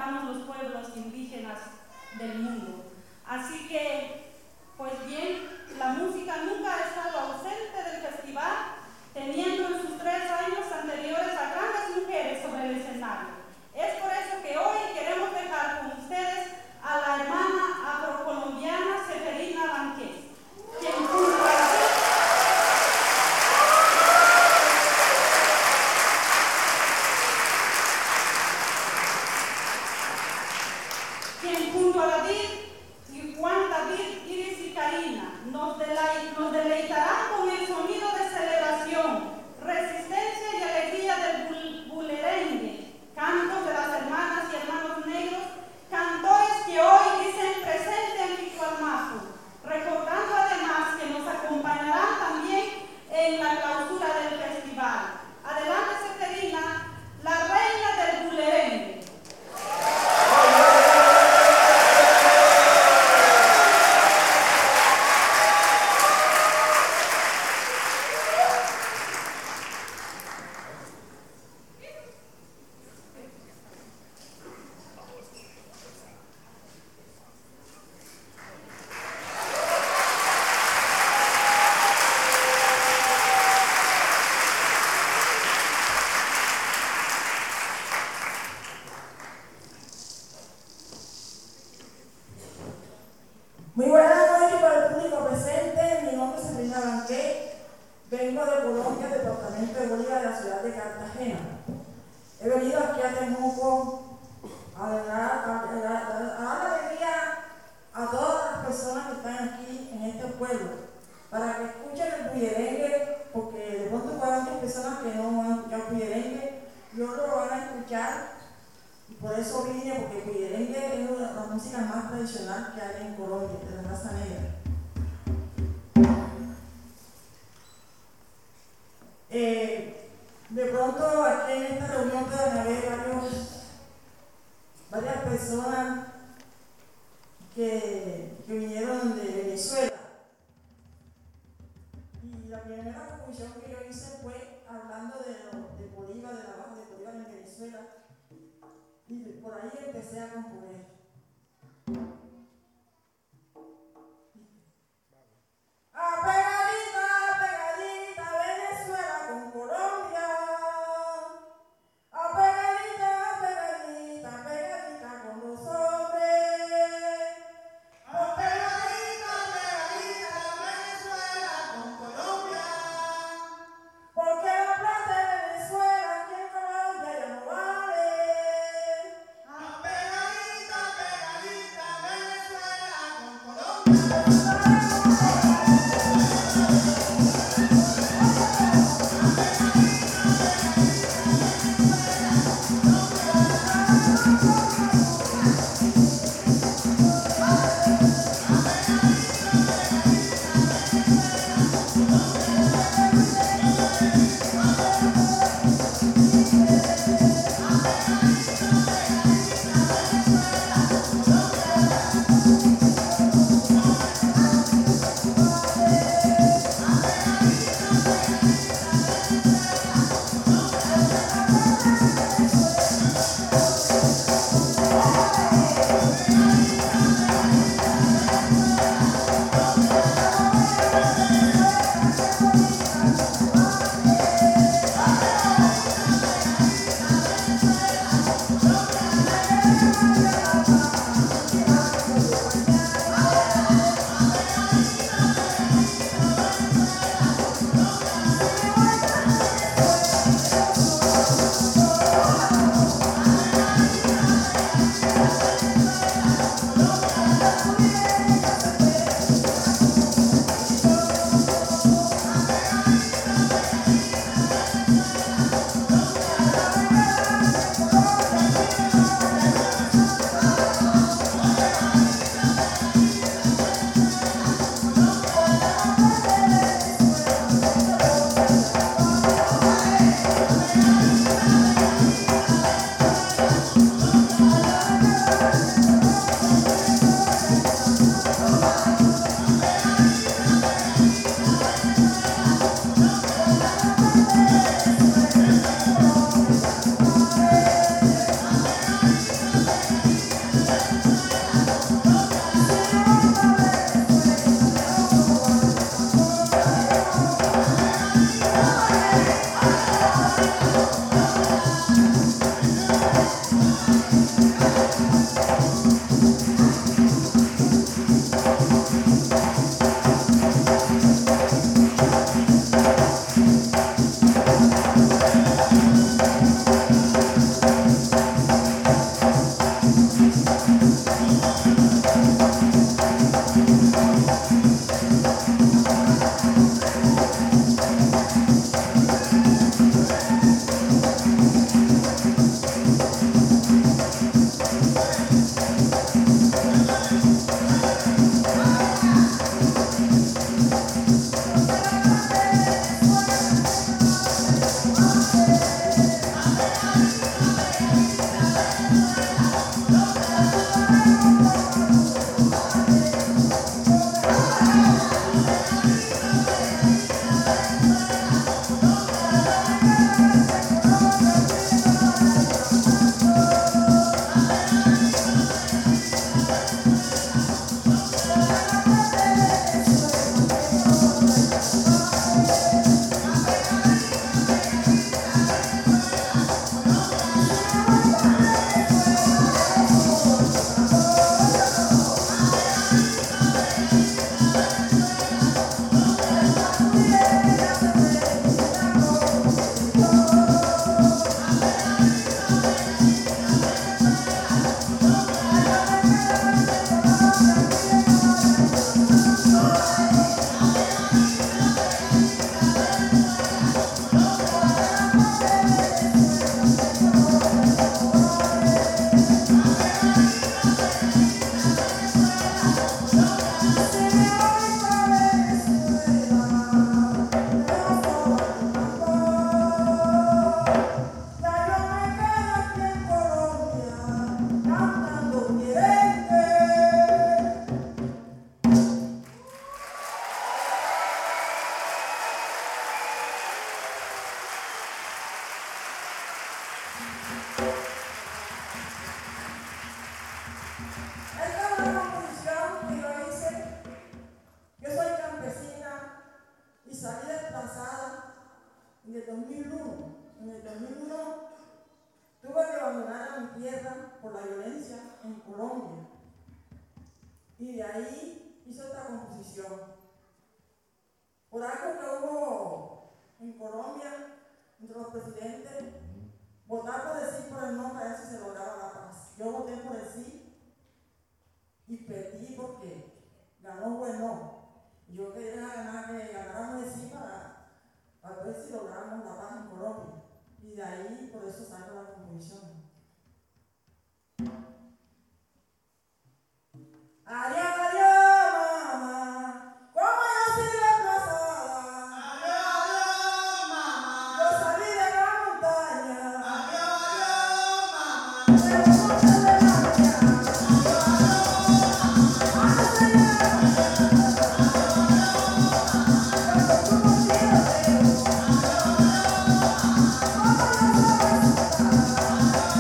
estamos los pueblos indígenas del mundo. Así que, pues bien, la música nunca ha estado ausente del festival, teniendo en sus 3 años anteriores a grandes mujeres sobre el escenario. Es por eso que hoy queremos dejar con ustedes a la hermana afrocolombiana Seferina Banqués, quien junto a David y Juan David, Iris y Karina nos deleitarán con el sonido de celebración, resistencia y alegría del bulerengue, cantos de las hermanas y hermanos negros, cantores que hoy dicen presente en Picualmapu, recordando además que nos acompañarán también en la clausura del festival. Adelante, Seferina, la reina del bulerengue. Muy buenas noches para el público presente. Mi nombre es Seferina Banqués. Vengo de Colombia, departamento de Bolívar, de la ciudad de Cartagena. He venido aquí a Temuco a dar alegría a todas las personas que están aquí en este pueblo, para que escuchen el bullerengue, porque de pronto para muchas personas que no han escuchado bullerengue, y otros lo van a escuchar. Y por eso vine, porque el bullerengue es una de las músicas más tradicionales que hay en Colombia, de la raza negra. De pronto aquí en esta reunión pueden haber varias personas que vinieron de Venezuela. Y la primera conclusión que yo hice fue hablando de Bolívar, de la baja de Bolívar en Venezuela. Y por ahí empecé a componer. Apegadita, apegadita, Venezuela con Colombia. Apegadita, apegadita, pegadita con los hombres. Apegadita, apegadita, Venezuela con Colombia. Porque la plata de Venezuela aquí en Colombia ya no vale. Apegadita, por la violencia en Colombia. Y de ahí hizo esta composición. Por algo que hubo en Colombia, entre los presidentes, votar por el sí, por el no, para ver si se lograba la paz. Yo voté por el sí y perdí porque ganó el no. Y yo quería que ganáramos el sí para ver si logramos la paz en Colombia. Y de ahí, por eso saco la composición. Adiós, adiós, mamá, como yo soy desplazada. Adiós, adiós, mamá. Yo salí de la montaña. Adiós, adiós, mamá. De los montes de la mañana. Adiós, adiós, mamá.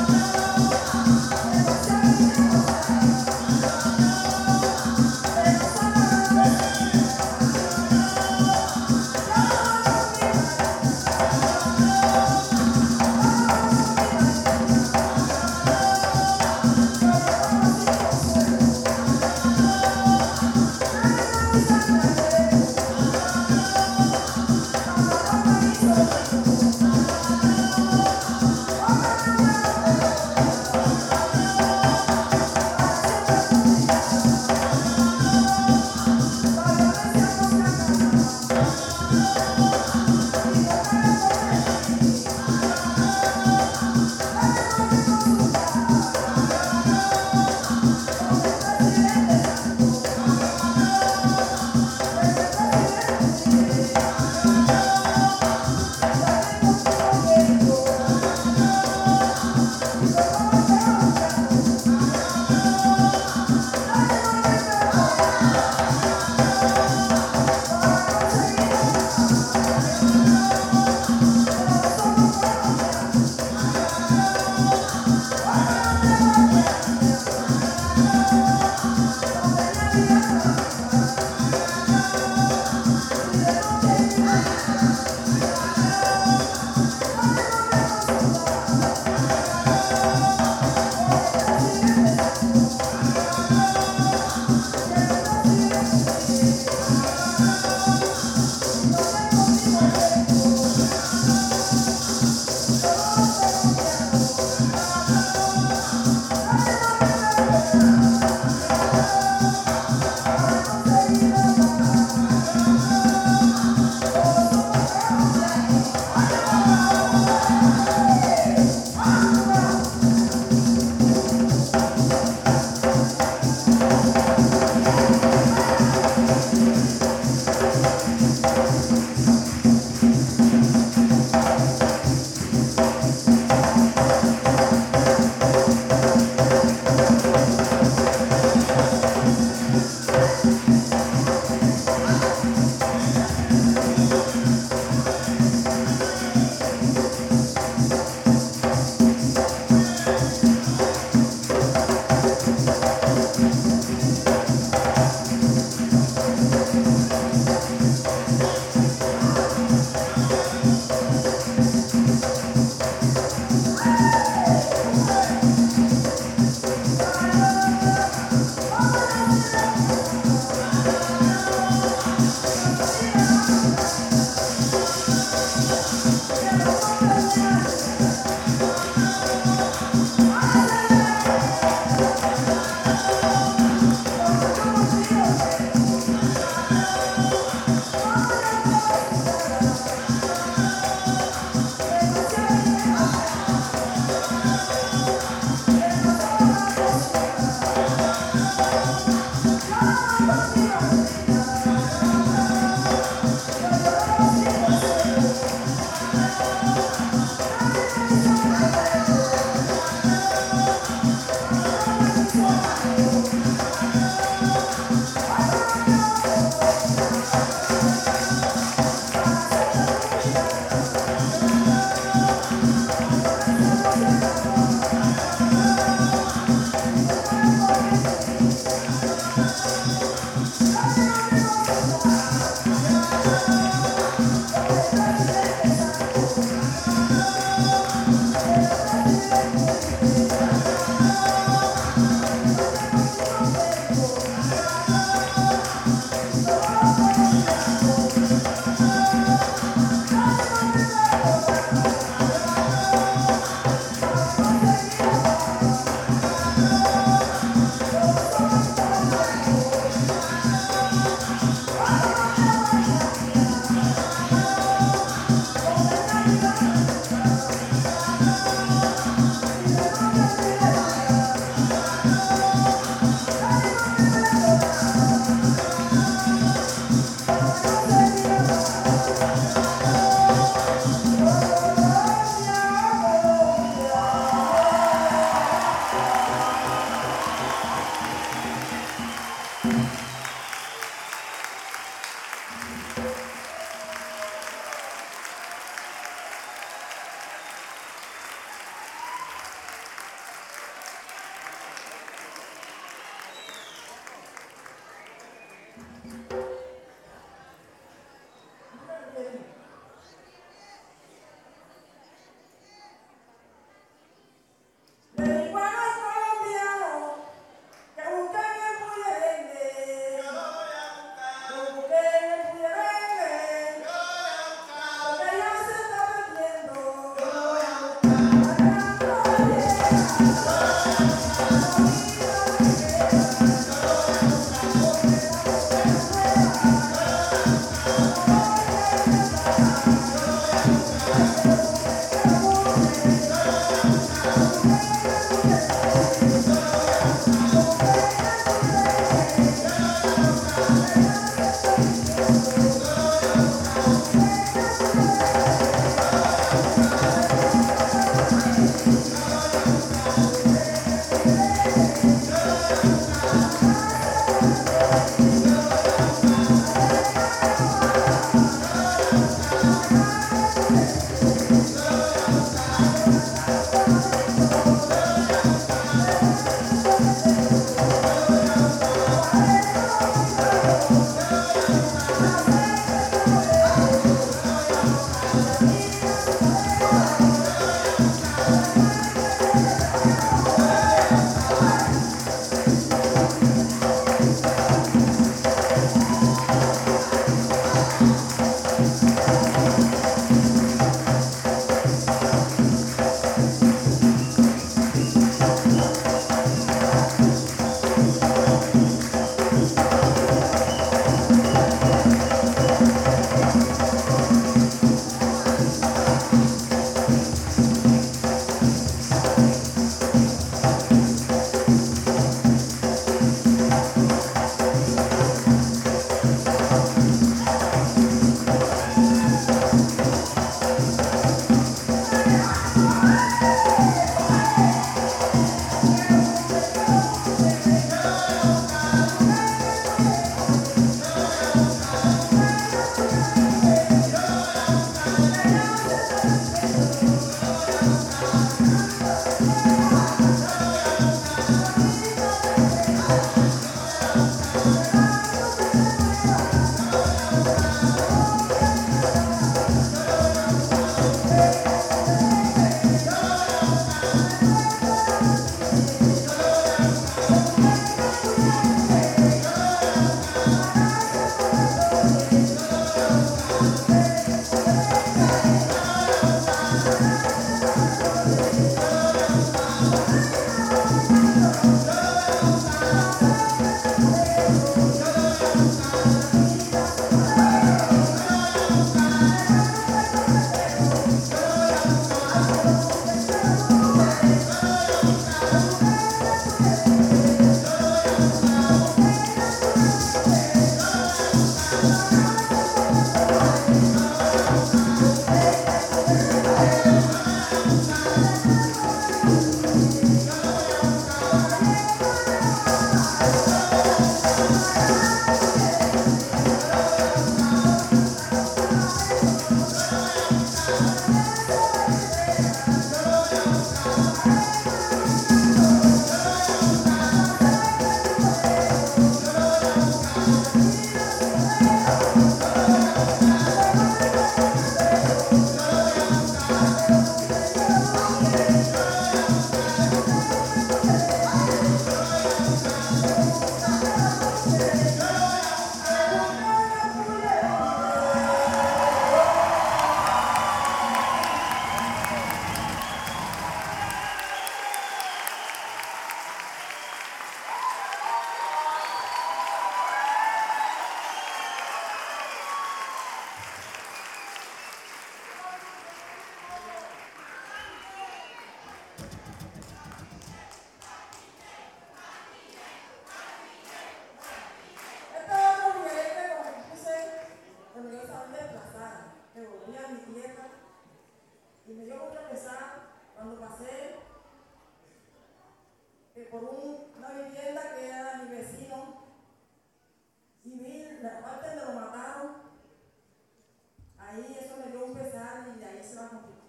por una vivienda que era mi vecino y vi la parte donde lo mataron. Ahí eso me dio un pesar y de ahí se la convirtió.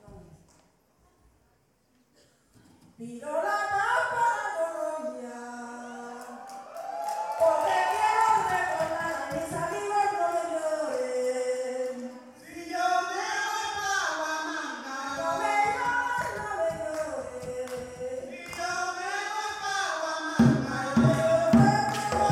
Pido la tapa Colombia, porque quiero recordar a mis amigos, no me lloren. Si yo me voy pa' Huamanga, No me lloren, no me lloren. si yo me voy pa' Huamanga, si yo me voy pa'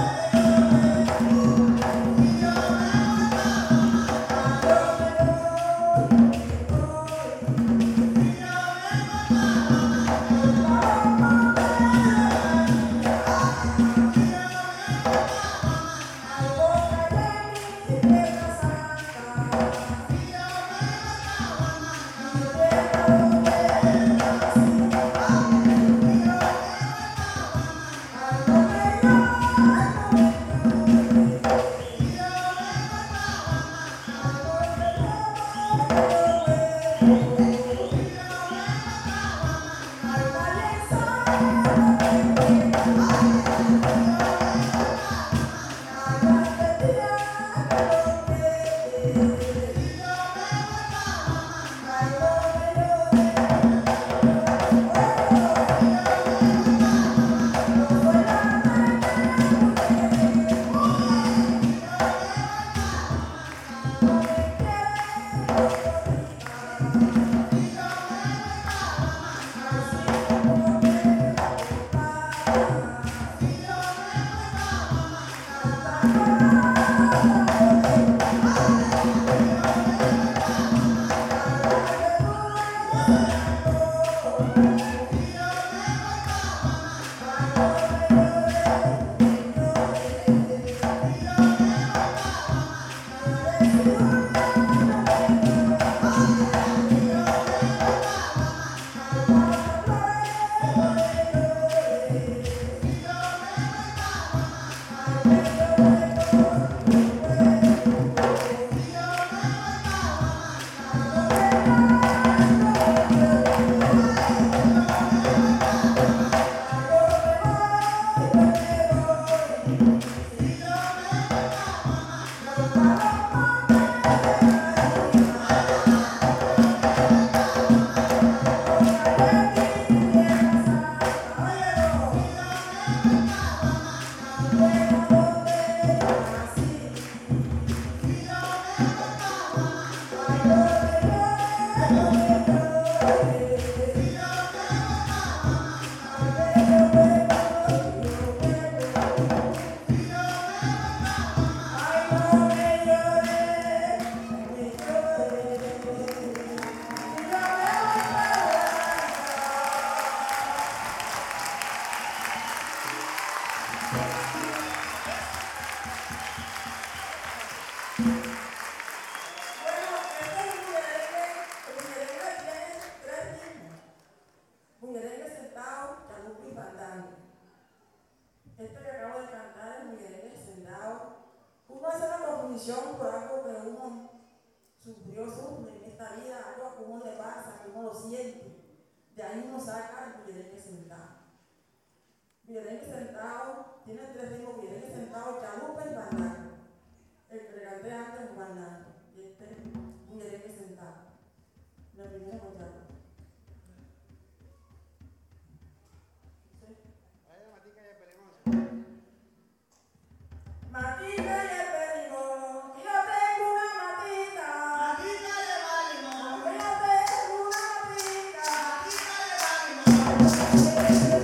Esto que acabo de cantar es mi merengue sentado. Uno hace la composición por algo que uno sufre en esta vida, algo que uno le pasa, que uno lo siente. De ahí uno saca el merengue sentado. Merengue sentado tiene tres ritmos: merengue sentado, chalupa y bandaco. El que le canté antes es un bandaco. Y este es un merengue sentado. Lo primero con chalupa. Matica y el peligro, yo tengo una matica. Matica lleva limón, Yo tengo una matica. matica lleva limón.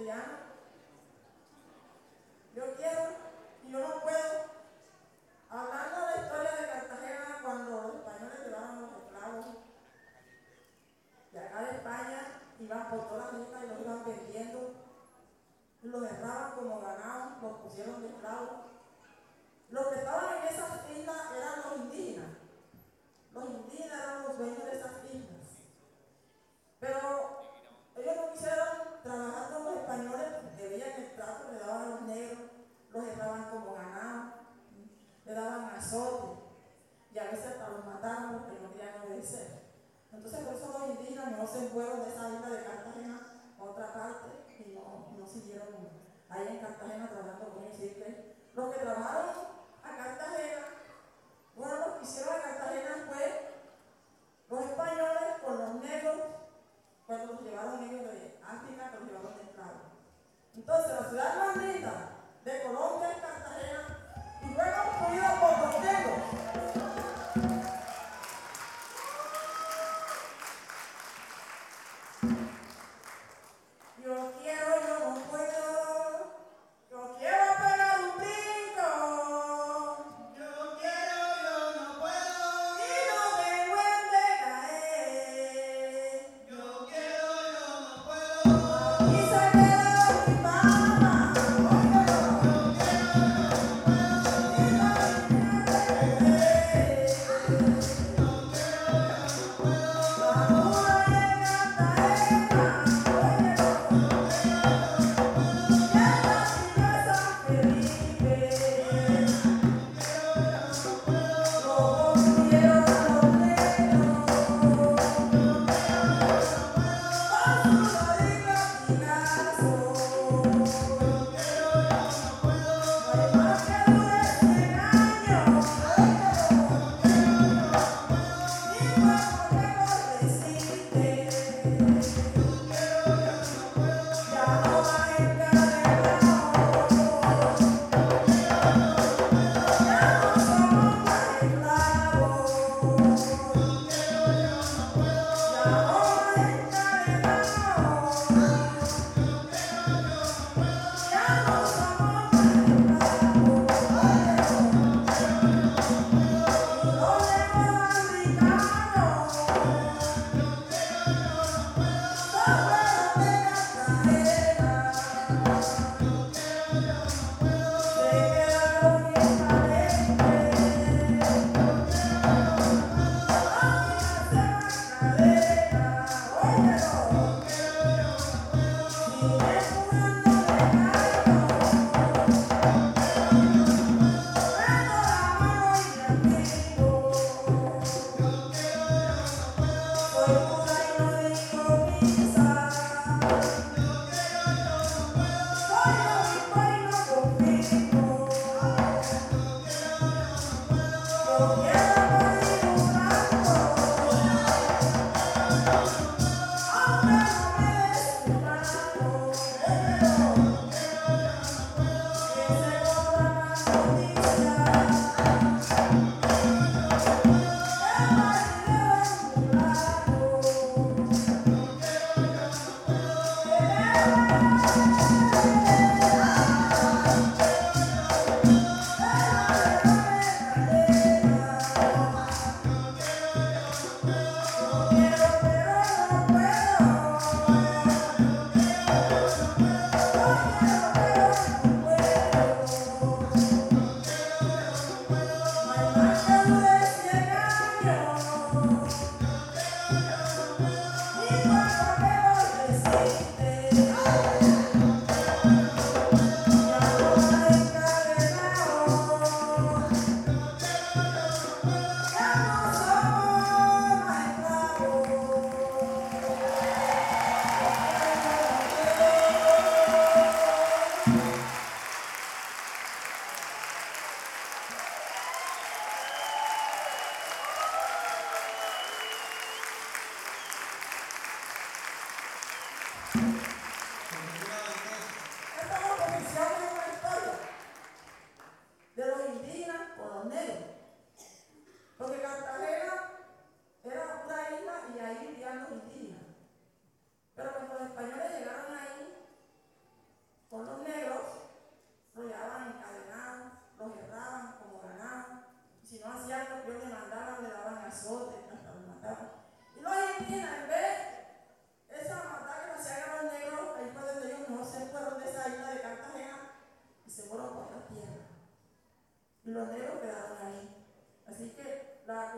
cotidiano. Yo quiero y yo no puedo, hablando de la historia de Cartagena cuando los españoles llevaban los esclavos de acá de España, iban por todas las islas y los iban vendiendo, y los cerraban como ganado, los pusieron de esclavos. Los que estaban en esas islas eran los indígenas. Los indígenas eran los dueños de esas islas. Pero ellos no quisieron trabajar con los españoles porque veían el trato que le daban a los negros, los dejaban como ganado, le daban azote y a veces hasta los mataban porque no querían obedecer. Entonces por eso los indígenas no se fueron de esa isla de Cartagena a otra parte y no siguieron ahí en Cartagena trabajando con ellos. Así que los que trabajaron a Cartagena, bueno, los que hicieron a Cartagena fue los españoles con los negros cuando los llevaron ellos de África, los llevaron de esclavos. Entonces la ciudad más linda de Colombia es Cartagena y fue construida por los negros. Yo quiero, yo no puedo, yo quiero pegar un brinco. Yo quiero, yo no puedo. Y no tengo en de caer. Yo quiero, yo no puedo. Y se queda mi mamá. Yo quiero, yo no puedo.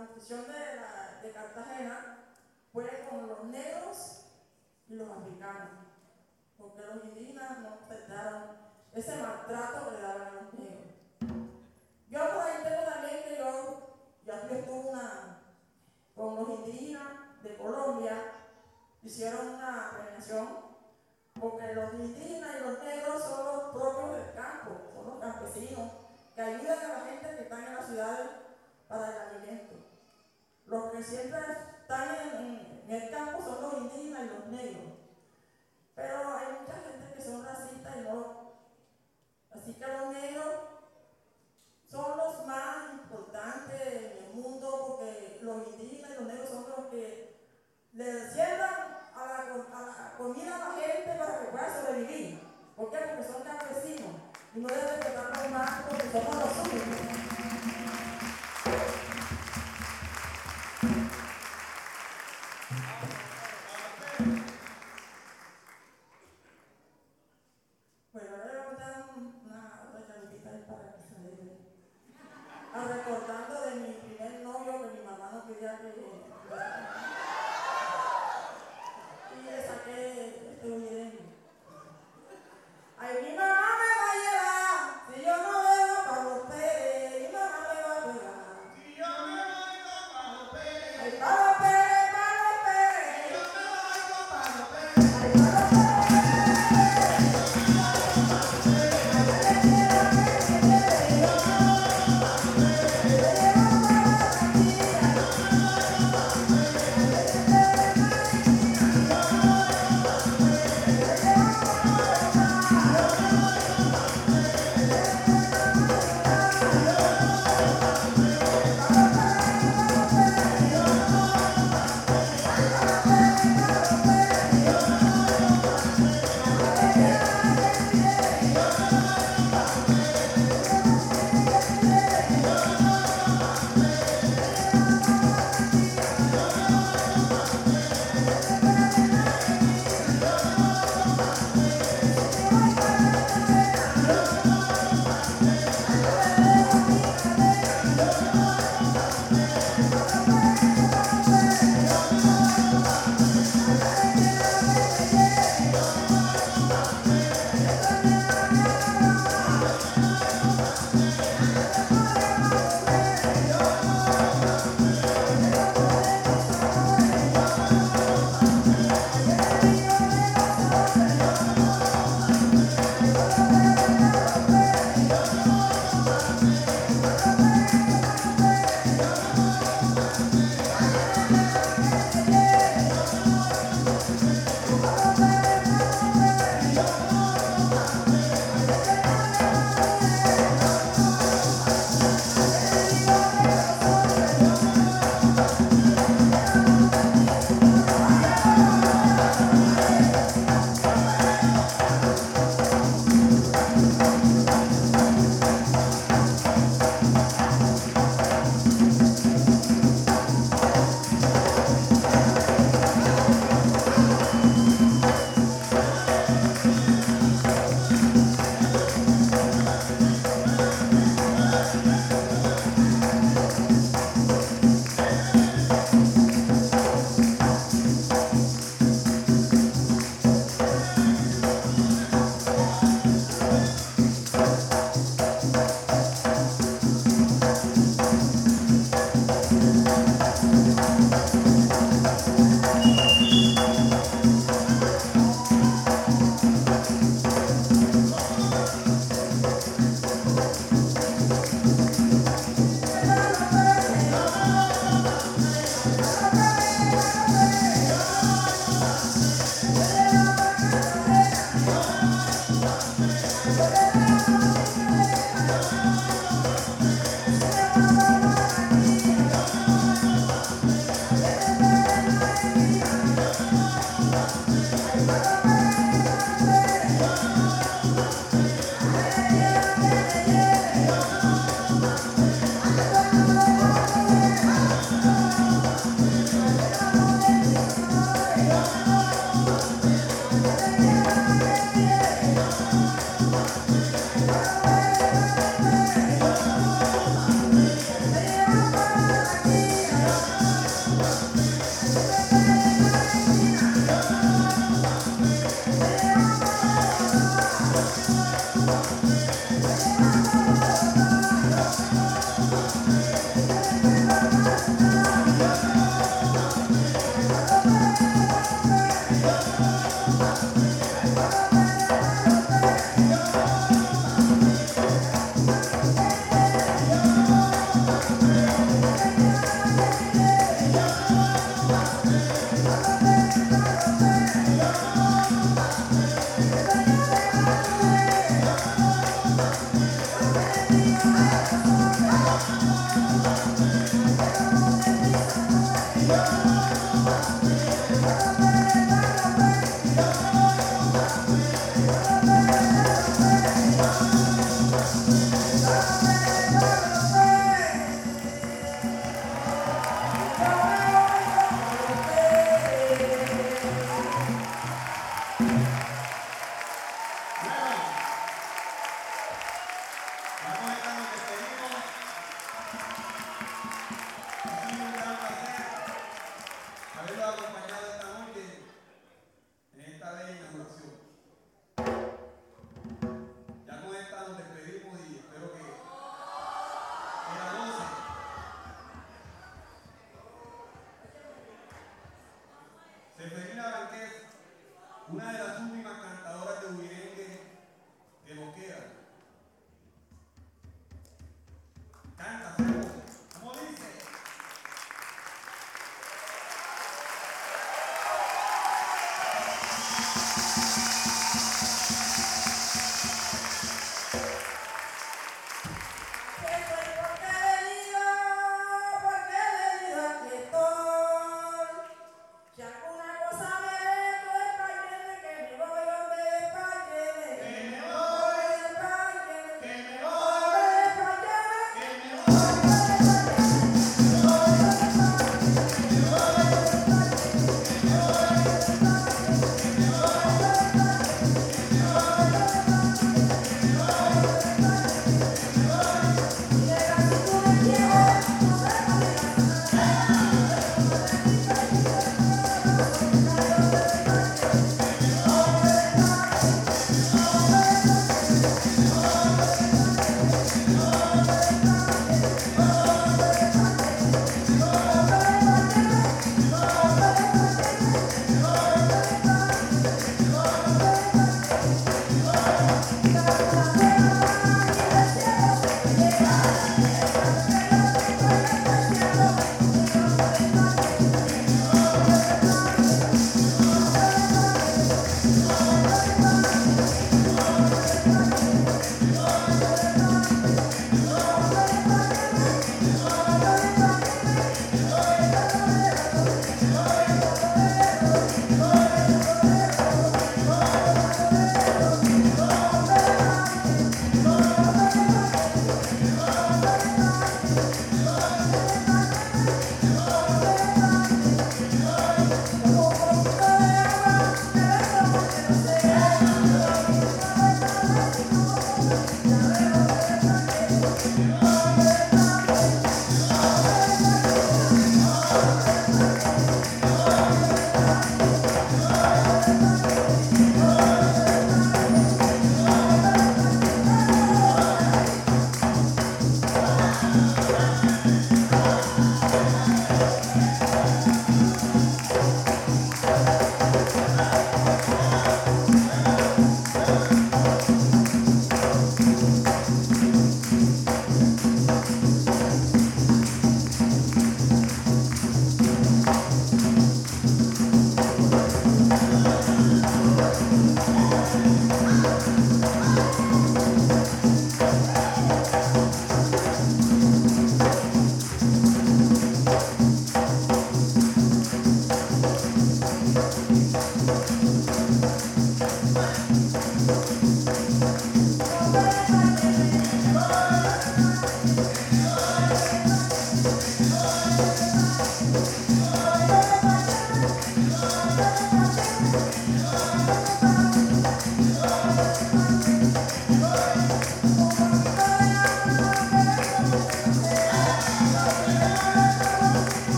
confusión de Cartagena fue con los negros y los africanos, porque los indígenas no aceptaron ese maltrato que le daban a los negros. Yo por ahí tengo también que yo estuve con los indígenas de Colombia, hicieron una premiación, porque los indígenas y los negros son los propios del campo, son los campesinos que ayudan a la gente que está en las ciudades para el alimento. Los que siempre están en el campo son los indígenas y los negros. Pero hay mucha gente que son racistas y no. Así que los negros son los más importantes en el mundo, porque los indígenas y los negros son los que le siembran a la comida a la gente para que pueda sobrevivir. ¿Por qué? Porque son campesinos y no deben tratarlos más porque somos los únicos.